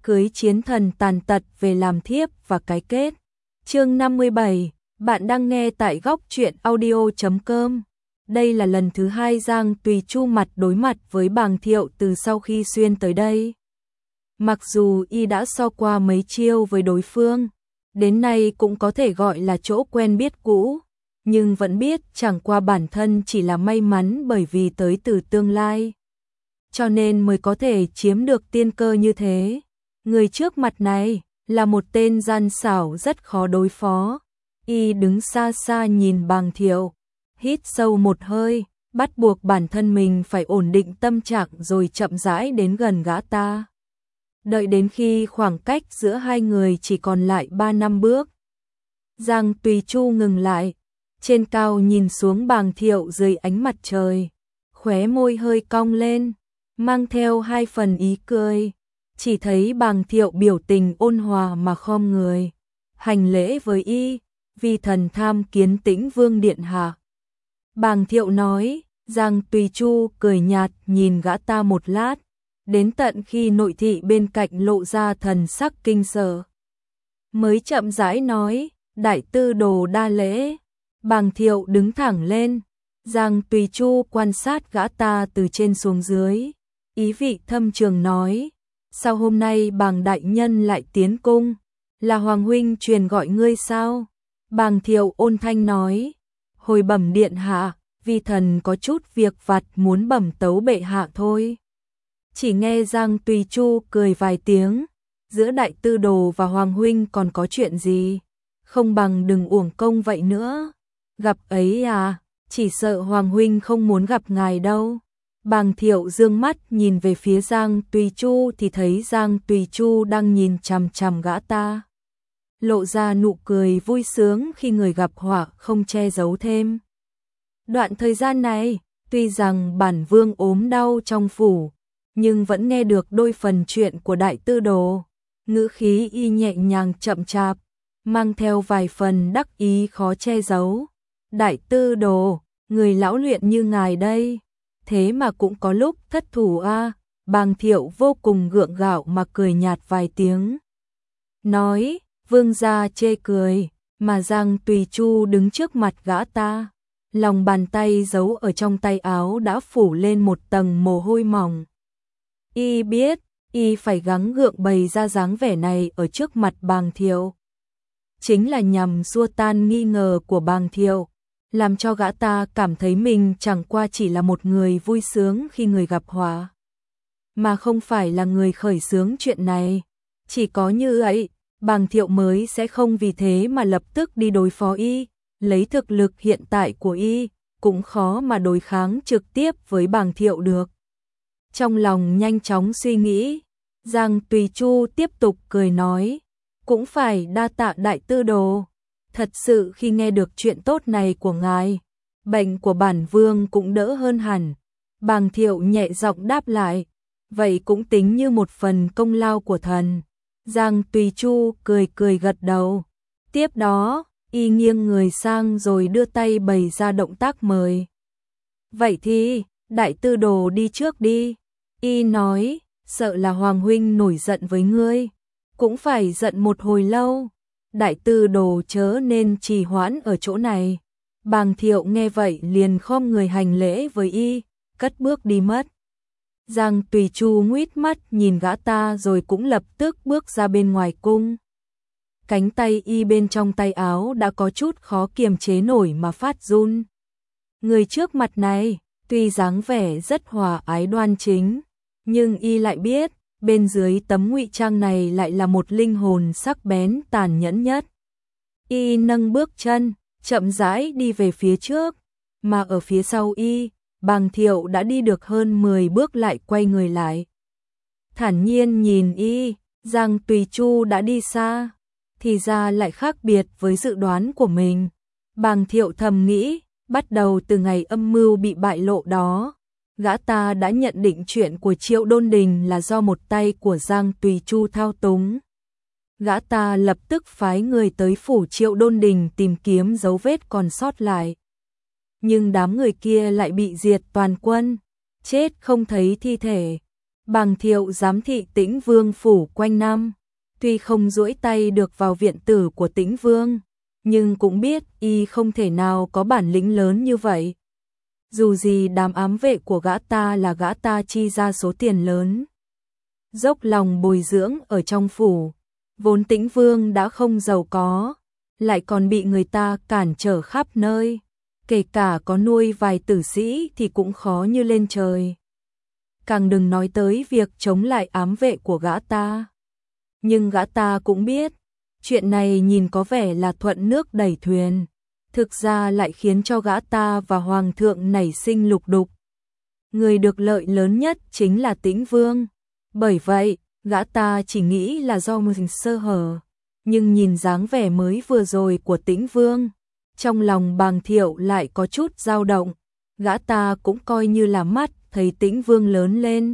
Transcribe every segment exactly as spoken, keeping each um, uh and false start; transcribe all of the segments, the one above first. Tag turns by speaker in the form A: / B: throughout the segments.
A: cưới chiến thần tàn tật về làm thiếp và cái kết. Chương năm mươi bảy, bạn đang nghe tại góc truyện audio chấm com. Đây là lần thứ hai Giang Tùy Chu mặt đối mặt với Bàng Thiệu từ sau khi xuyên tới đây. Mặc dù y đã so qua mấy chiêu với đối phương, đến nay cũng có thể gọi là chỗ quen biết cũ, nhưng vẫn biết chẳng qua bản thân chỉ là may mắn bởi vì tới từ tương lai, cho nên mới có thể chiếm được tiên cơ như thế. Người trước mặt này là một tên gian xảo rất khó đối phó. Y đứng xa xa nhìn Bàng Thiệu, hít sâu một hơi, bắt buộc bản thân mình phải ổn định tâm trạng rồi chậm rãi đến gần gã ta. Đợi đến khi khoảng cách giữa hai người chỉ còn lại ba năm bước, Giang Tùy Chu ngừng lại, trên cao nhìn xuống Bàng Thiệu dưới ánh mặt trời, khóe môi hơi cong lên, mang theo hai phần ý cười. Chỉ thấy Bàng Thiệu biểu tình ôn hòa mà khom người, hành lễ với y, vi thần tham kiến Tĩnh Vương điện hạ. Bàng Thiệu nói. Giang Tùy Chu cười nhạt nhìn gã ta một lát, đến tận khi nội thị bên cạnh lộ ra thần sắc kinh sợ, mới chậm rãi nói, đại tư đồ đa lễ. Bàng Thiệu đứng thẳng lên, Giang Tùy Chu quan sát gã ta từ trên xuống dưới, ý vị thâm trường nói, sao hôm nay Bàng đại nhân lại tiến cung, là Hoàng huynh truyền gọi ngươi sao? Bàng Thiệu ôn thanh nói, hồi bẩm điện hạ, vi thần có chút việc vặt muốn bẩm tấu bệ hạ thôi. Chỉ nghe Giang Tùy Chu cười vài tiếng, giữa đại tư đồ và Hoàng huynh còn có chuyện gì, không bằng đừng uổng công vậy nữa. Gặp ấy à, chỉ sợ Hoàng huynh không muốn gặp ngài đâu. Bàng Thiệu dương mắt nhìn về phía Giang Tùy Chu thì thấy Giang Tùy Chu đang nhìn chằm chằm gã ta, lộ ra nụ cười vui sướng khi người gặp họa không che giấu thêm. Đoạn thời gian này, tuy rằng bản vương ốm đau trong phủ, nhưng vẫn nghe được đôi phần chuyện của đại tư đồ. Ngữ khí y nhẹ nhàng chậm chạp, mang theo vài phần đắc ý khó che giấu. Đại tư đồ, người lão luyện như ngài đây, thế mà cũng có lúc thất thủ a. À. Bàng Thiệu vô cùng gượng gạo mà cười nhạt vài tiếng, nói, vương gia chê cười, mà Giang Tùy Chu đứng trước mặt gã ta, lòng bàn tay giấu ở trong tay áo đã phủ lên một tầng mồ hôi mỏng. Y biết, y phải gắng gượng bày ra dáng vẻ này ở trước mặt Bàng Thiệu, chính là nhằm xua tan nghi ngờ của Bàng Thiệu, làm cho gã ta cảm thấy mình chẳng qua chỉ là một người vui sướng khi người gặp họa, mà không phải là người khởi xướng chuyện này. Chỉ có như vậy, Bàng Thiệu mới sẽ không vì thế mà lập tức đi đối phó y. Lấy thực lực hiện tại của y, cũng khó mà đối kháng trực tiếp với Bàng Thiệu được. Trong lòng nhanh chóng suy nghĩ, Giang Tùy Chu tiếp tục cười nói, cũng phải đa tạ đại tư đồ. Thật sự khi nghe được chuyện tốt này của ngài, bệnh của bản vương cũng đỡ hơn hẳn. Bàng Thiệu nhẹ giọng đáp lại, vậy cũng tính như một phần công lao của thần. Giang Tùy Chu cười cười gật đầu. Tiếp đó, y nghiêng người sang rồi đưa tay bày ra động tác mời. Vậy thì, đại tư đồ đi trước đi. Y nói, sợ là Hoàng huynh nổi giận với ngươi, cũng phải giận một hồi lâu. Đại tư đồ chớ nên trì hoãn ở chỗ này. Bàng Thiệu nghe vậy liền khom người hành lễ với y, cất bước đi mất. Giang Tùy Chu nguýt mắt nhìn gã ta rồi cũng lập tức bước ra bên ngoài cung. Cánh tay y bên trong tay áo đã có chút khó kiềm chế nổi mà phát run. Người trước mặt này, tuy dáng vẻ rất hòa ái đoan chính, nhưng y lại biết, bên dưới tấm ngụy trang này lại là một linh hồn sắc bén tàn nhẫn nhất. Y nâng bước chân, chậm rãi đi về phía trước, mà ở phía sau y, Bàng Thiệu đã đi được hơn mười bước lại quay người lại. Thản nhiên nhìn y, Giang Tùy Chu đã đi xa. Thì ra lại khác biệt với dự đoán của mình. Bàng Thiệu thầm nghĩ, bắt đầu từ ngày âm mưu bị bại lộ đó, gã ta đã nhận định chuyện của Triệu Đôn Đình là do một tay của Giang Tùy Chu thao túng. Gã ta lập tức phái người tới phủ Triệu Đôn Đình tìm kiếm dấu vết còn sót lại. Nhưng đám người kia lại bị diệt toàn quân, chết không thấy thi thể. Bàng Thiệu giám thị Tĩnh Vương phủ quanh năm, tuy không duỗi tay được vào viện tử của Tĩnh Vương, nhưng cũng biết y không thể nào có bản lĩnh lớn như vậy. Dù gì đám ám vệ của gã ta là gã ta chi ra số tiền lớn, dốc lòng bồi dưỡng ở trong phủ, vốn Tĩnh Vương đã không giàu có, lại còn bị người ta cản trở khắp nơi, kể cả có nuôi vài tử sĩ thì cũng khó như lên trời. Càng đừng nói tới việc chống lại ám vệ của gã ta. Nhưng gã ta cũng biết, chuyện này nhìn có vẻ là thuận nước đẩy thuyền, thực ra lại khiến cho gã ta và Hoàng thượng nảy sinh lục đục. Người được lợi lớn nhất chính là Tĩnh Vương, bởi vậy, gã ta chỉ nghĩ là do mình sơ hở, nhưng nhìn dáng vẻ mới vừa rồi của Tĩnh Vương, trong lòng Bàng Thiệu lại có chút dao động, gã ta cũng coi như là mắt thấy Tĩnh Vương lớn lên.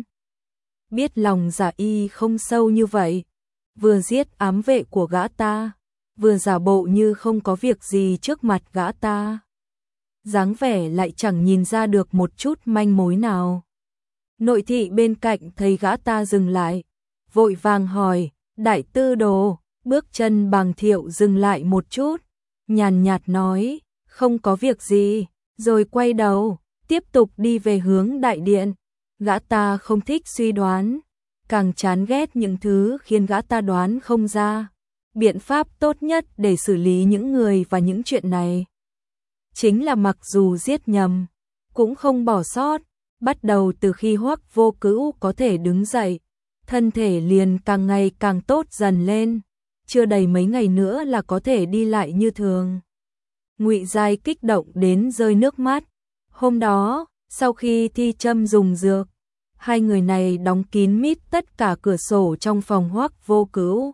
A: Biết lòng dạ y không sâu như vậy, vừa giết ám vệ của gã ta, vừa giả bộ như không có việc gì trước mặt gã ta. Dáng vẻ lại chẳng nhìn ra được một chút manh mối nào. Nội thị bên cạnh thấy gã ta dừng lại, vội vàng hỏi, đại tư đồ, bước chân Bàng Thiệu dừng lại một chút, nhàn nhạt nói, không có việc gì, rồi quay đầu, tiếp tục đi về hướng đại điện. Gã ta không thích suy đoán, càng chán ghét những thứ khiến gã ta đoán không ra. Biện pháp tốt nhất để xử lý những người và những chuyện này chính là mặc dù giết nhầm, cũng không bỏ sót. Bắt đầu từ khi Hoắc Vô Cữu có thể đứng dậy, thân thể liền càng ngày càng tốt dần lên, chưa đầy mấy ngày nữa là có thể đi lại như thường. Ngụy Giai kích động đến rơi nước mắt. Hôm đó, sau khi Thi Trâm dùng dược, hai người này đóng kín mít tất cả cửa sổ trong phòng Hoắc Vô Cữu,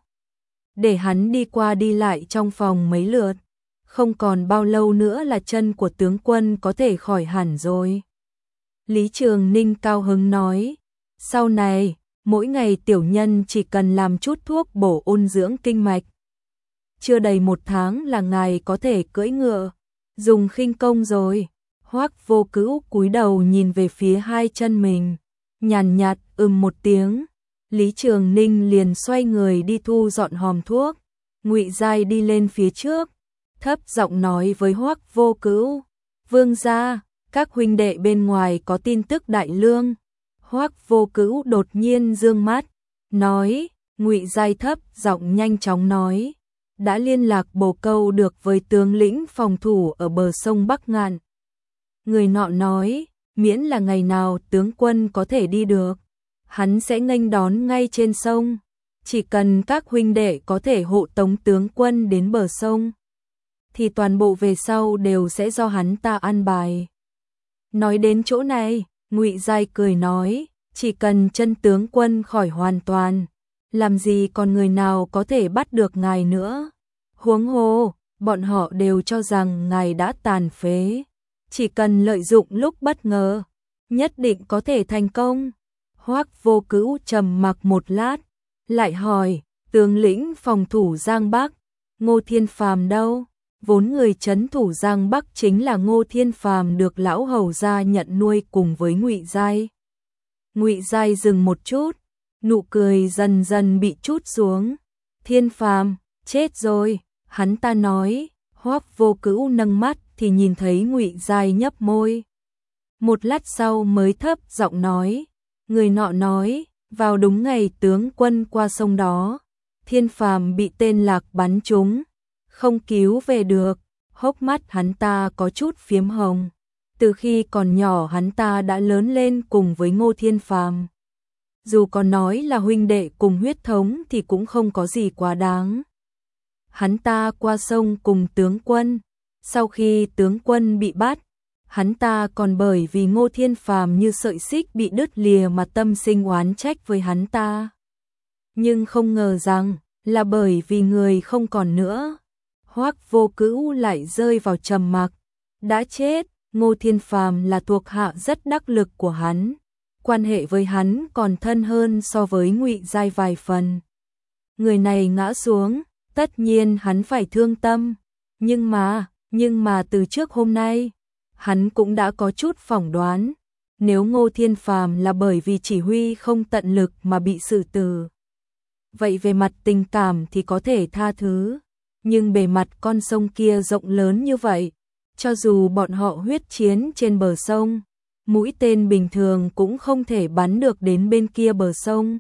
A: để hắn đi qua đi lại trong phòng mấy lượt. Không còn bao lâu nữa là chân của tướng quân có thể khỏi hẳn rồi. Lý Trường Ninh cao hứng nói, sau này, mỗi ngày tiểu nhân chỉ cần làm chút thuốc bổ ôn dưỡng kinh mạch. Chưa đầy một tháng là ngài có thể cưỡi ngựa, dùng khinh công rồi. Hoắc Vô Cữu cúi đầu nhìn về phía hai chân mình, nhàn nhạt ừm một tiếng. Lý Trường Ninh liền xoay người đi thu dọn hòm thuốc. Ngụy Giai đi lên phía trước, thấp giọng nói với Hoắc Vô Cữu, vương gia, các huynh đệ bên ngoài có tin tức đại lương. Hoắc Vô Cữu đột nhiên dương mắt, nói, Ngụy Giai thấp giọng nhanh chóng nói, đã liên lạc bồ câu được với tướng lĩnh phòng thủ ở bờ sông Bắc Ngạn. Người nọ nói, miễn là ngày nào tướng quân có thể đi được, hắn sẽ nghênh đón ngay trên sông, chỉ cần các huynh đệ có thể hộ tống tướng quân đến bờ sông, thì toàn bộ về sau đều sẽ do hắn ta an bài. Nói đến chỗ này, Ngụy Giai cười nói, chỉ cần chân tướng quân khỏi hoàn toàn, làm gì còn người nào có thể bắt được ngài nữa. Huống hồ, bọn họ đều cho rằng ngài đã tàn phế, chỉ cần lợi dụng lúc bất ngờ, nhất định có thể thành công. Hoắc Vô Cữu trầm mặc một lát, lại hỏi, tướng lĩnh phòng thủ Giang Bắc, Ngô Thiên Phàm đâu? Vốn người trấn thủ Giang Bắc chính là Ngô Thiên Phàm được lão hầu gia nhận nuôi cùng với Ngụy Giai. Ngụy Giai dừng một chút, nụ cười dần dần bị trút xuống. Thiên Phàm, chết rồi, hắn ta nói. Hoắc Vô Cữu nâng mắt thì nhìn thấy Ngụy Giai nhấp môi. Một lát sau mới thấp giọng nói, người nọ nói, vào đúng ngày tướng quân qua sông đó, Thiên Phàm bị tên Lạc bắn trúng, không cứu về được. Hốc mắt hắn ta có chút phiếm hồng. Từ khi còn nhỏ hắn ta đã lớn lên cùng với Ngô Thiên Phàm. Dù có nói là huynh đệ cùng huyết thống thì cũng không có gì quá đáng. Hắn ta qua sông cùng tướng quân, sau khi tướng quân bị bắt, hắn ta còn bởi vì Ngô Thiên Phàm như sợi xích bị đứt lìa mà tâm sinh oán trách với hắn ta. Nhưng không ngờ rằng là bởi vì người không còn nữa. Hoắc Vô Cữu lại rơi vào trầm mặc. Đã chết, Ngô Thiên Phàm là thuộc hạ rất đắc lực của hắn, quan hệ với hắn còn thân hơn so với Ngụy Giai vài phần. Người này ngã xuống, tất nhiên hắn phải thương tâm, nhưng mà, nhưng mà từ trước hôm nay, hắn cũng đã có chút phỏng đoán, Nếu Ngô Thiên Phàm là bởi vì chỉ huy không tận lực mà bị xử tử, vậy về mặt tình cảm thì có thể tha thứ, nhưng bề mặt con sông kia rộng lớn như vậy, cho dù bọn họ huyết chiến trên bờ sông, mũi tên bình thường cũng không thể bắn được đến bên kia bờ sông.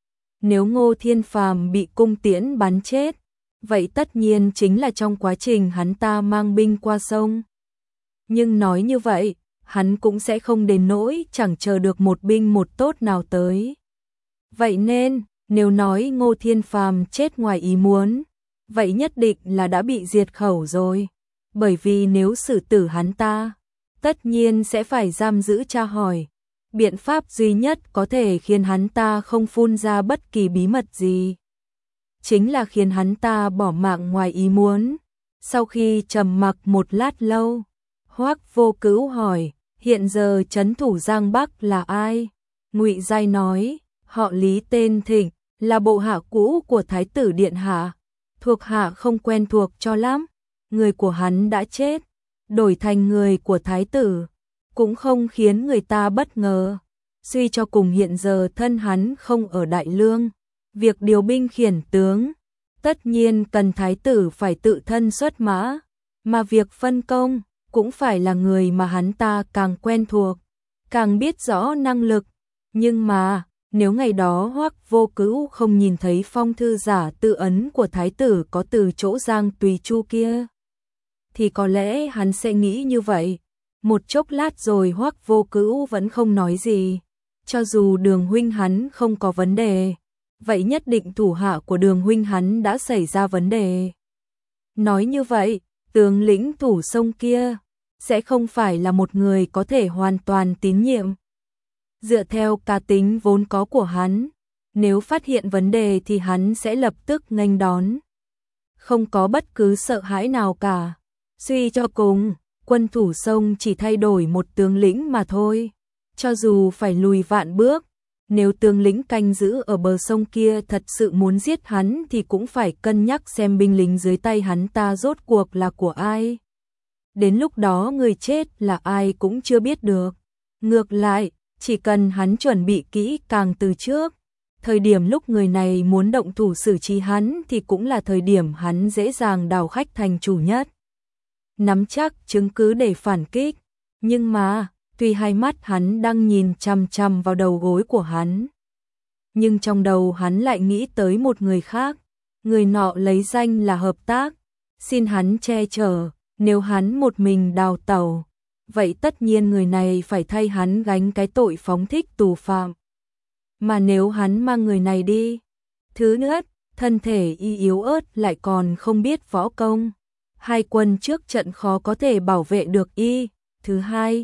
A: Nếu Ngô Thiên Phàm bị cung tiễn bắn chết, vậy tất nhiên chính là trong quá trình hắn ta mang binh qua sông. Nhưng nói như vậy, hắn cũng sẽ không đến nỗi chẳng chờ được một binh một tốt nào tới. Vậy nên, nếu nói Ngô Thiên Phàm chết ngoài ý muốn, vậy nhất định là đã bị diệt khẩu rồi. Bởi vì nếu xử tử hắn ta, tất nhiên sẽ phải giam giữ tra hỏi. Biện pháp duy nhất có thể khiến hắn ta không phun ra bất kỳ bí mật gì, chính là khiến hắn ta bỏ mạng ngoài ý muốn. Sau khi trầm mặc một lát lâu, Hoắc Vô Cữu hỏi, hiện giờ trấn thủ Giang Bắc là ai? Ngụy Giai nói, họ Lý tên Thịnh, là bộ hạ cũ của Thái tử Điện Hạ. Thuộc hạ không quen thuộc cho lắm, người của hắn đã chết, đổi thành người của Thái tử, cũng không khiến người ta bất ngờ. Suy cho cùng hiện giờ thân hắn không ở Đại Lương, việc điều binh khiển tướng, tất nhiên cần Thái tử phải tự thân xuất mã, mà việc phân công cũng phải là người mà hắn ta càng quen thuộc, càng biết rõ năng lực. Nhưng mà, nếu ngày đó Hoắc Vô Cữu không nhìn thấy phong thư giả tự ấn của Thái tử có từ chỗ Giang Tùy Chu kia, thì có lẽ hắn sẽ nghĩ như vậy. Một chốc lát rồi Hoắc Vô Cữu vẫn không nói gì. Cho dù Đường huynh hắn không có vấn đề, vậy nhất định thủ hạ của Đường huynh hắn đã xảy ra vấn đề. Nói như vậy, tướng lĩnh thủ sông kia sẽ không phải là một người có thể hoàn toàn tín nhiệm. Dựa theo cá tính vốn có của hắn, nếu phát hiện vấn đề thì hắn sẽ lập tức nghênh đón, không có bất cứ sợ hãi nào cả. Suy cho cùng, quân thủ sông chỉ thay đổi một tướng lĩnh mà thôi. Cho dù phải lùi vạn bước, nếu tướng lĩnh canh giữ ở bờ sông kia thật sự muốn giết hắn thì cũng phải cân nhắc xem binh lính dưới tay hắn ta rốt cuộc là của ai. Đến lúc đó người chết là ai cũng chưa biết được. Ngược lại, chỉ cần hắn chuẩn bị kỹ càng từ trước, thời điểm lúc người này muốn động thủ xử trí hắn thì cũng là thời điểm hắn dễ dàng đào khách thành chủ nhất, nắm chắc chứng cứ để phản kích. Nhưng mà, tuy hai mắt hắn đang nhìn chằm chằm vào đầu gối của hắn, nhưng trong đầu hắn lại nghĩ tới một người khác. Người nọ lấy danh là hợp tác, xin hắn che chở. Nếu hắn một mình đào tẩu, vậy tất nhiên người này phải thay hắn gánh cái tội phóng thích tù phạm. Mà nếu hắn mang người này đi, thứ nữa, thân thể y yếu ớt lại còn không biết võ công, hai quân trước trận khó có thể bảo vệ được y. Thứ hai,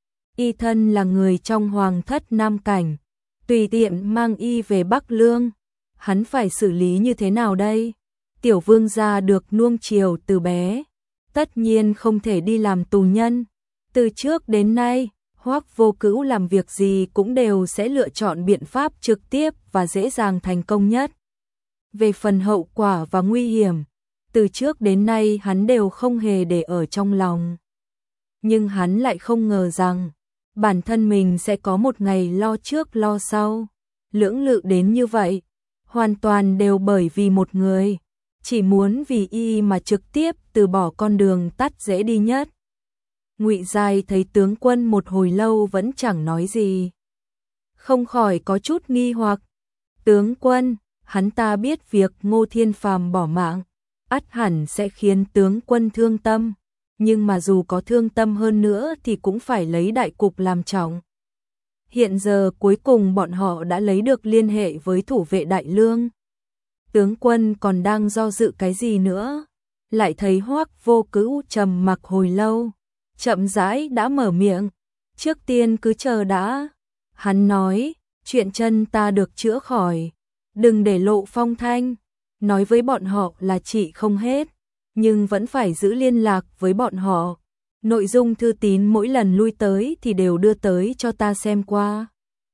A: y thân là người trong hoàng thất Nam Cảnh, tùy tiện mang y về Bắc Lương, hắn phải xử lý như thế nào đây? Tiểu vương gia được nuông chiều từ bé, tất nhiên không thể đi làm tù nhân. Từ trước đến nay, Hoắc Vô Cữu làm việc gì cũng đều sẽ lựa chọn biện pháp trực tiếp và dễ dàng thành công nhất. Về phần hậu quả và nguy hiểm, từ trước đến nay hắn đều không hề để ở trong lòng. Nhưng hắn lại không ngờ rằng, bản thân mình sẽ có một ngày lo trước lo sau, lưỡng lự đến như vậy, hoàn toàn đều bởi vì một người, chỉ muốn vì y mà trực tiếp từ bỏ con đường tắt dễ đi nhất. Ngụy Giai thấy tướng quân một hồi lâu vẫn chẳng nói gì, không khỏi có chút nghi hoặc. Tướng quân, hắn ta biết việc Ngô Thiên Phàm bỏ mạng, ắt hẳn sẽ khiến tướng quân thương tâm, nhưng mà dù có thương tâm hơn nữa thì cũng phải lấy đại cục làm trọng. Hiện giờ cuối cùng bọn họ đã lấy được liên hệ với thủ vệ Đại Lương. Tướng quân còn đang do dự cái gì nữa? Lại thấy Hoắc Vô Cữu trầm mặc hồi lâu, chậm rãi đã mở miệng. Trước tiên cứ chờ đã. Hắn nói, chuyện chân ta được chữa khỏi, đừng để lộ phong thanh. Nói với bọn họ là trị không hết, nhưng vẫn phải giữ liên lạc với bọn họ. Nội dung thư tín mỗi lần lui tới thì đều đưa tới cho ta xem qua,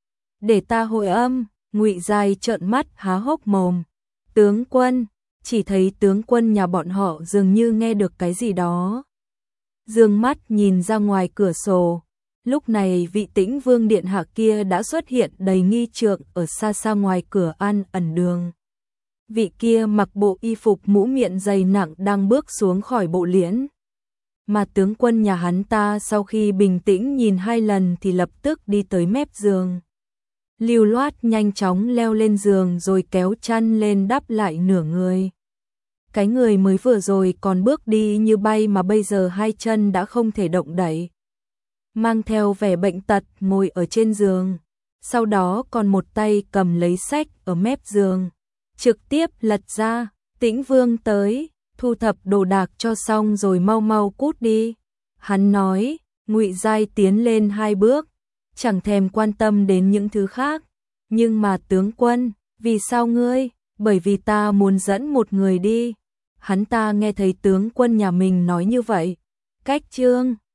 A: để ta hồi âm. Ngụy Giai trợn mắt há hốc mồm. Tướng quân, chỉ thấy tướng quân nhà bọn họ dường như nghe được cái gì đó. Dương mắt nhìn ra ngoài cửa sổ, Lúc này vị Tĩnh Vương điện hạ kia đã xuất hiện đầy nghi trượng ở xa xa ngoài cửa An Ẩn Đường. Vị kia mặc bộ y phục mũ miệng dày nặng đang bước xuống khỏi bộ liễn. Mà tướng quân nhà hắn ta sau khi bình tĩnh nhìn hai lần thì lập tức đi tới mép giường. Lưu loát nhanh chóng leo lên giường rồi kéo chăn lên đắp lại nửa người. Cái người mới vừa rồi còn bước đi như bay mà bây giờ hai chân đã không thể động đậy. Mang theo vẻ bệnh tật ngồi ở trên giường. Sau đó còn một tay cầm lấy sách ở mép giường. Trực tiếp lật ra, Tĩnh Vương tới, thu thập đồ đạc cho xong rồi mau mau cút đi. Hắn nói, Ngụy Giai tiến lên hai bước, chẳng thèm quan tâm đến những thứ khác. Nhưng mà tướng quân, vì sao ngươi? Bởi vì ta muốn dẫn một người đi. Hắn ta nghe thấy tướng quân nhà mình nói như vậy. Cách chương